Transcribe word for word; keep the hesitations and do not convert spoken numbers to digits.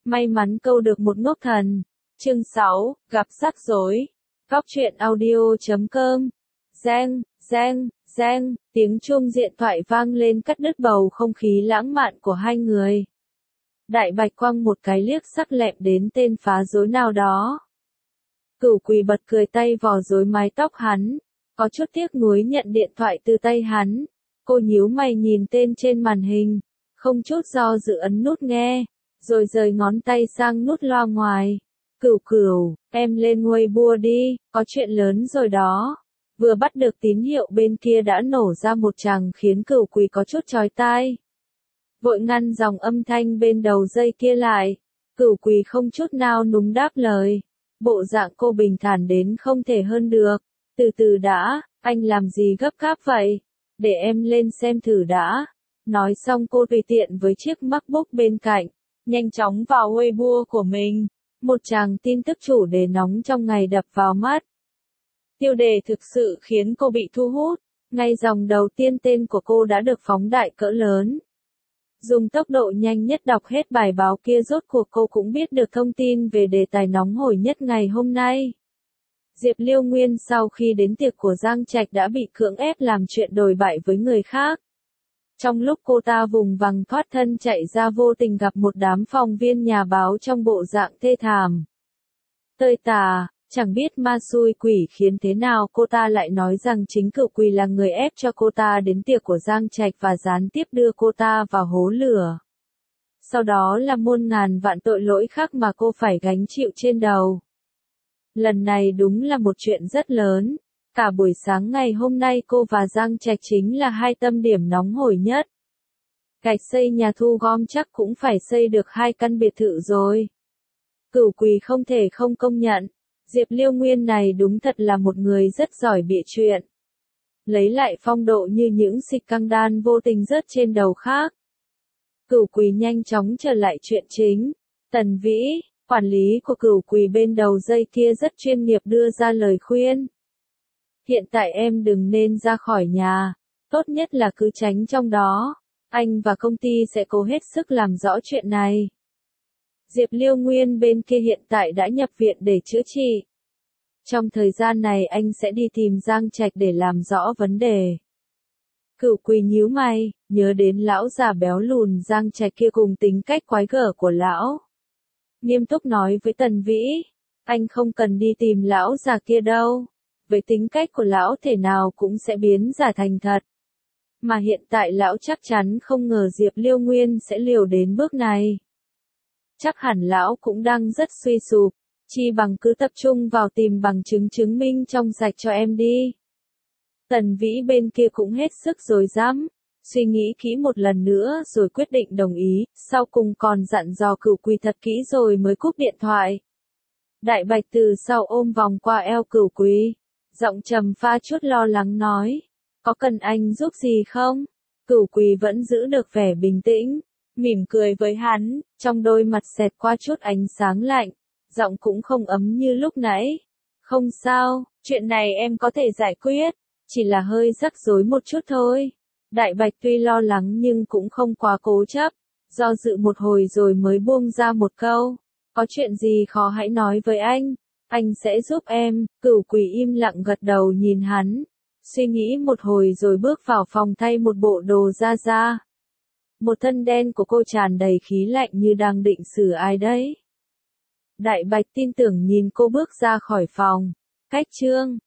May mắn câu được một ngốc thần. Chương sáu, gặp rắc rối. Góc truyện audio chấm com. Reng, reng, reng, tiếng chuông điện thoại vang lên cắt đứt bầu không khí lãng mạn của hai người. Đại Bạch quăng một cái liếc sắc lẹm đến tên phá rối nào đó. Cửu Quỳ bật cười tay vò rối mái tóc hắn, có chút tiếc nuối nhận điện thoại từ tay hắn. Cô nhíu mày nhìn tên trên màn hình, không chút do dự ấn nút nghe, rồi rời ngón tay sang nút loa ngoài. Cửu Cửu, em lên Weibo đi, có chuyện lớn rồi đó. Vừa bắt được tín hiệu bên kia đã nổ ra một tràng khiến Cửu Quỳ có chút chói tai. Vội ngăn dòng âm thanh bên đầu dây kia lại. Cửu Quỳ không chút nào núng đáp lời. Bộ dạng cô bình thản đến không thể hơn được. Từ từ đã, anh làm gì gấp gáp vậy? Để em lên xem thử đã. Nói xong cô tùy tiện với chiếc MacBook bên cạnh, nhanh chóng vào Weibo của mình. Một tràng tin tức chủ đề nóng trong ngày đập vào mắt. Tiêu đề thực sự khiến cô bị thu hút. Ngay dòng đầu tiên tên của cô đã được phóng đại cỡ lớn. Dùng tốc độ nhanh nhất đọc hết bài báo kia rốt cuộc cô cũng biết được thông tin về đề tài nóng hổi nhất ngày hôm nay. Diệp Liêu Nguyên sau khi đến tiệc của Giang Trạch đã bị cưỡng ép làm chuyện đồi bại với người khác. Trong lúc cô ta vùng vằng thoát thân chạy ra vô tình gặp một đám phóng viên nhà báo trong bộ dạng thê thảm. Tơi tả, chẳng biết ma xui quỷ khiến thế nào cô ta lại nói rằng chính Cửu Quỳ là người ép cho cô ta đến tiệc của Giang Trạch và gián tiếp đưa cô ta vào hố lửa. Sau đó là muôn ngàn vạn tội lỗi khác mà cô phải gánh chịu trên đầu. Lần này đúng là một chuyện rất lớn. Cả buổi sáng ngày hôm nay cô và Giang Trạch chính là hai tâm điểm nóng hổi nhất. Gạch xây nhà thu gom chắc cũng phải xây được hai căn biệt thự rồi. Cửu Quỳ không thể không công nhận. Diệp Liêu Nguyên này đúng thật là một người rất giỏi bịa chuyện. Lấy lại phong độ như những xịt căng đan vô tình rớt trên đầu khác. Cửu Quỳ nhanh chóng trở lại chuyện chính. Tần Vĩ, quản lý của Cửu Quỳ bên đầu dây kia rất chuyên nghiệp đưa ra lời khuyên. Hiện tại em đừng nên ra khỏi nhà, tốt nhất là cứ tránh trong đó. Anh và công ty sẽ cố hết sức làm rõ chuyện này. Diệp Liêu Nguyên bên kia hiện tại đã nhập viện để chữa trị. Trong thời gian này anh sẽ đi tìm Giang Trạch để làm rõ vấn đề. Cửu Quỳ nhíu mày, nhớ đến lão già béo lùn Giang Trạch kia cùng tính cách quái gở của lão. Nghiêm túc nói với Tần Vĩ, anh không cần đi tìm lão già kia đâu. Với tính cách của lão thể nào cũng sẽ biến giả thành thật. Mà hiện tại lão chắc chắn không ngờ Diệp Liêu Nguyên sẽ liều đến bước này. Chắc hẳn lão cũng đang rất suy sụp, chi bằng cứ tập trung vào tìm bằng chứng chứng minh trong sạch cho em đi. Tần Vĩ bên kia cũng hết sức rồi dám, suy nghĩ kỹ một lần nữa rồi quyết định đồng ý, sau cùng còn dặn dò Cửu Quỳ thật kỹ rồi mới cúp điện thoại. Đại Bạch từ sau ôm vòng qua eo Cửu Quỳ, giọng trầm pha chút lo lắng nói, có cần anh giúp gì không? Cửu Quỳ vẫn giữ được vẻ bình tĩnh, mỉm cười với hắn, trong đôi mặt xẹt qua chút ánh sáng lạnh, giọng cũng không ấm như lúc nãy. Không sao, chuyện này em có thể giải quyết, chỉ là hơi rắc rối một chút thôi. Đại Bạch tuy lo lắng nhưng cũng không quá cố chấp, do dự một hồi rồi mới buông ra một câu, có chuyện gì khó hãy nói với anh, anh sẽ giúp em. Cửu Quỳ im lặng gật đầu nhìn hắn, suy nghĩ một hồi rồi bước vào phòng thay một bộ đồ ra ra. Một thân đen của cô tràn đầy khí lạnh như đang định xử ai đấy. Đại Bạch tin tưởng nhìn cô bước ra khỏi phòng. Cách chương